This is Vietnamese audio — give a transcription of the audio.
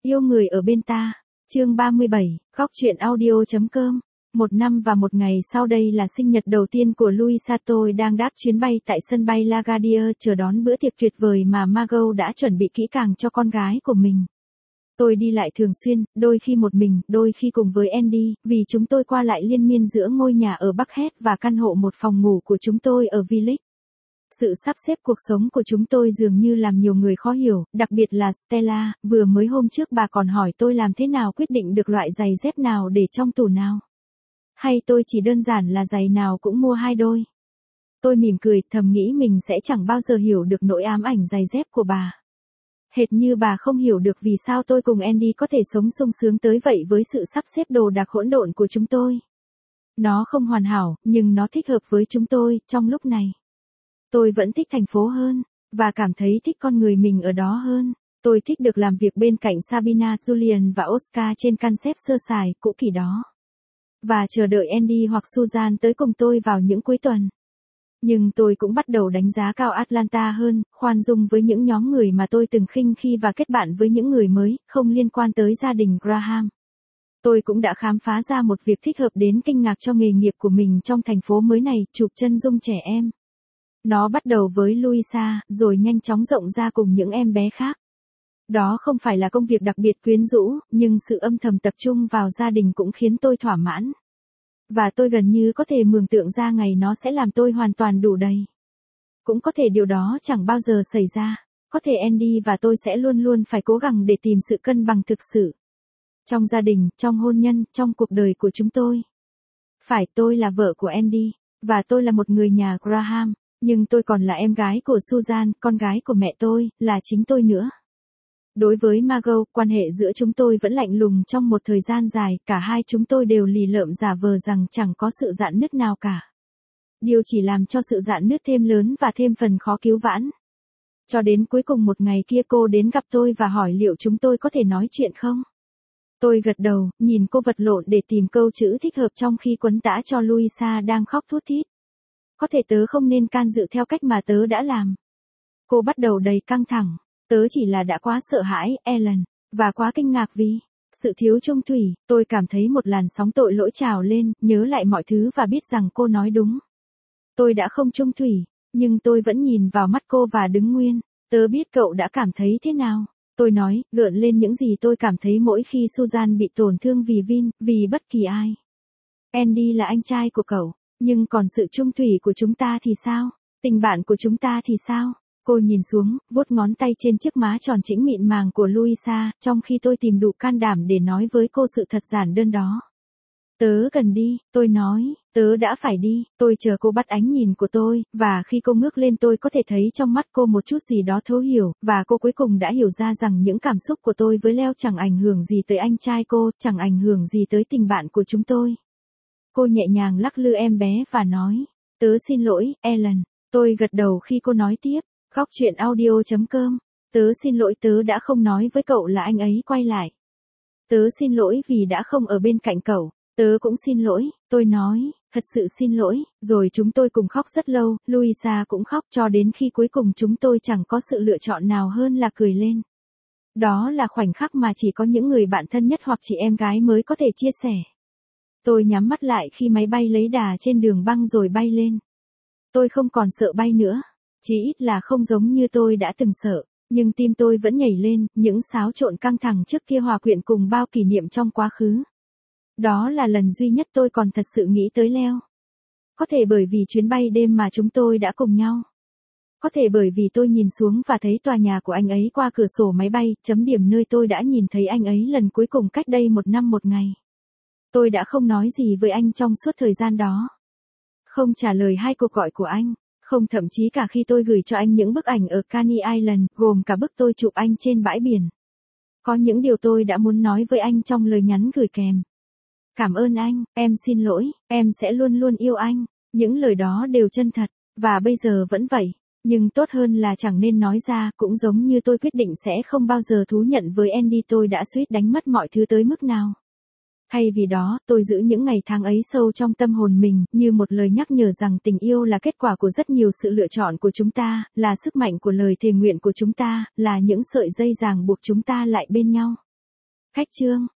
Yêu người ở bên ta. Chương 37, Góc truyện audio.com. Một năm và một ngày sau đây là sinh nhật đầu tiên của Louisa. Tôi đang đáp chuyến bay tại sân bay LaGuardia chờ đón bữa tiệc tuyệt vời mà Margot đã chuẩn bị kỹ càng cho con gái của mình. Tôi đi lại thường xuyên, đôi khi một mình, đôi khi cùng với Andy, vì chúng tôi qua lại liên miên giữa ngôi nhà ở Buckhead và căn hộ một phòng ngủ của chúng tôi ở Village. Sự sắp xếp cuộc sống của chúng tôi dường như làm nhiều người khó hiểu, đặc biệt là Stella. Vừa mới hôm trước bà còn hỏi tôi làm thế nào quyết định được loại giày dép nào để trong tủ nào. Hay tôi chỉ đơn giản là giày nào cũng mua 2 đôi. Tôi mỉm cười, thầm nghĩ mình sẽ chẳng bao giờ hiểu được nỗi ám ảnh giày dép của bà. Hệt như bà không hiểu được vì sao tôi cùng Andy có thể sống sung sướng tới vậy với sự sắp xếp đồ đạc hỗn độn của chúng tôi. Nó không hoàn hảo, nhưng nó thích hợp với chúng tôi, trong lúc này. Tôi vẫn thích thành phố hơn, và cảm thấy thích con người mình ở đó hơn. Tôi thích được làm việc bên cạnh Sabina, Julian và Oscar trên căn xếp sơ sài, cũ kỹ đó. Và chờ đợi Andy hoặc Susan tới cùng tôi vào những cuối tuần. Nhưng tôi cũng bắt đầu đánh giá cao Atlanta hơn, khoan dung với những nhóm người mà tôi từng khinh khi và kết bạn với những người mới, không liên quan tới gia đình Graham. Tôi cũng đã khám phá ra một việc thích hợp đến kinh ngạc cho nghề nghiệp của mình trong thành phố mới này, chụp chân dung trẻ em. Nó bắt đầu với Louisa, rồi nhanh chóng rộng ra cùng những em bé khác. Đó không phải là công việc đặc biệt quyến rũ, nhưng sự âm thầm tập trung vào gia đình cũng khiến tôi thỏa mãn. Và tôi gần như có thể mường tượng ra ngày nó sẽ làm tôi hoàn toàn đủ đầy. Cũng có thể điều đó chẳng bao giờ xảy ra. Có thể Andy và tôi sẽ luôn luôn phải cố gắng để tìm sự cân bằng thực sự. Trong gia đình, trong hôn nhân, trong cuộc đời của chúng tôi. Phải, tôi là vợ của Andy, và tôi là một người nhà Graham. Nhưng tôi còn là em gái của Susan, con gái của mẹ tôi, là chính tôi nữa. Đối với Margot, quan hệ giữa chúng tôi vẫn lạnh lùng trong một thời gian dài, cả hai chúng tôi đều lì lợm giả vờ rằng chẳng có sự rạn nứt nào cả. Điều chỉ làm cho sự rạn nứt thêm lớn và thêm phần khó cứu vãn. Cho đến cuối cùng một ngày kia cô đến gặp tôi và hỏi liệu chúng tôi có thể nói chuyện không? Tôi gật đầu, nhìn cô vật lộn để tìm câu chữ thích hợp trong khi quấn tã cho Louisa đang khóc thút thít. Có thể tớ không nên can dự theo cách mà tớ đã làm. Cô bắt đầu đầy căng thẳng. Tớ chỉ là đã quá sợ hãi, Ellen, và quá kinh ngạc vì sự thiếu chung thủy. Tôi cảm thấy một làn sóng tội lỗi trào lên, nhớ lại mọi thứ và biết rằng cô nói đúng. Tôi đã không chung thủy, nhưng tôi vẫn nhìn vào mắt cô và đứng nguyên. Tớ biết cậu đã cảm thấy thế nào. Tôi nói, gợn lên những gì tôi cảm thấy mỗi khi Susan bị tổn thương vì Vin, vì bất kỳ ai. Andy là anh trai của cậu, nhưng còn sự chung thủy của chúng ta thì sao? Tình bạn của chúng ta thì sao? Cô nhìn xuống, vuốt ngón tay trên chiếc má tròn trĩnh mịn màng của Louisa, trong khi tôi tìm đủ can đảm để nói với cô sự thật giản đơn đó. Tớ cần đi, tôi nói, tớ đã phải đi. Tôi chờ cô bắt ánh nhìn của tôi, và khi cô ngước lên tôi có thể thấy trong mắt cô một chút gì đó thấu hiểu, và cô cuối cùng đã hiểu ra rằng những cảm xúc của tôi với Leo chẳng ảnh hưởng gì tới anh trai cô, chẳng ảnh hưởng gì tới tình bạn của chúng tôi. Cô nhẹ nhàng lắc lư em bé và nói, tớ xin lỗi, Ellen. Tôi gật đầu khi cô nói tiếp. Góc truyện audio.com. Tớ xin lỗi, tớ đã không nói với cậu là anh ấy quay lại. Tớ xin lỗi vì đã không ở bên cạnh cậu. Tớ cũng xin lỗi, tôi nói, thật sự xin lỗi. Rồi chúng tôi cùng khóc rất lâu, Louisa cũng khóc cho đến khi cuối cùng chúng tôi chẳng có sự lựa chọn nào hơn là cười lên. Đó là khoảnh khắc mà chỉ có những người bạn thân nhất hoặc chị em gái mới có thể chia sẻ. Tôi nhắm mắt lại khi máy bay lấy đà trên đường băng rồi bay lên. Tôi không còn sợ bay nữa. Chỉ ít là không giống như tôi đã từng sợ, nhưng tim tôi vẫn nhảy lên, những xáo trộn căng thẳng trước kia hòa quyện cùng bao kỷ niệm trong quá khứ. Đó là lần duy nhất tôi còn thật sự nghĩ tới Leo. Có thể bởi vì chuyến bay đêm mà chúng tôi đã cùng nhau. Có thể bởi vì tôi nhìn xuống và thấy tòa nhà của anh ấy qua cửa sổ máy bay, chấm điểm nơi tôi đã nhìn thấy anh ấy lần cuối cùng cách đây 1 năm 1 ngày. Tôi đã không nói gì với anh trong suốt thời gian đó. Không trả lời 2 cuộc gọi của anh. Không, thậm chí cả khi tôi gửi cho anh những bức ảnh ở Coney Island, gồm cả bức tôi chụp anh trên bãi biển. Có những điều tôi đã muốn nói với anh trong lời nhắn gửi kèm. Cảm ơn anh, em xin lỗi, em sẽ luôn luôn yêu anh. Những lời đó đều chân thật, và bây giờ vẫn vậy. Nhưng tốt hơn là chẳng nên nói ra, cũng giống như tôi quyết định sẽ không bao giờ thú nhận với Andy tôi đã suýt đánh mất mọi thứ tới mức nào. Thay vì đó, tôi giữ những ngày tháng ấy sâu trong tâm hồn mình, như một lời nhắc nhở rằng tình yêu là kết quả của rất nhiều sự lựa chọn của chúng ta, là sức mạnh của lời thề nguyện của chúng ta, là những sợi dây ràng buộc chúng ta lại bên nhau. Khách chương,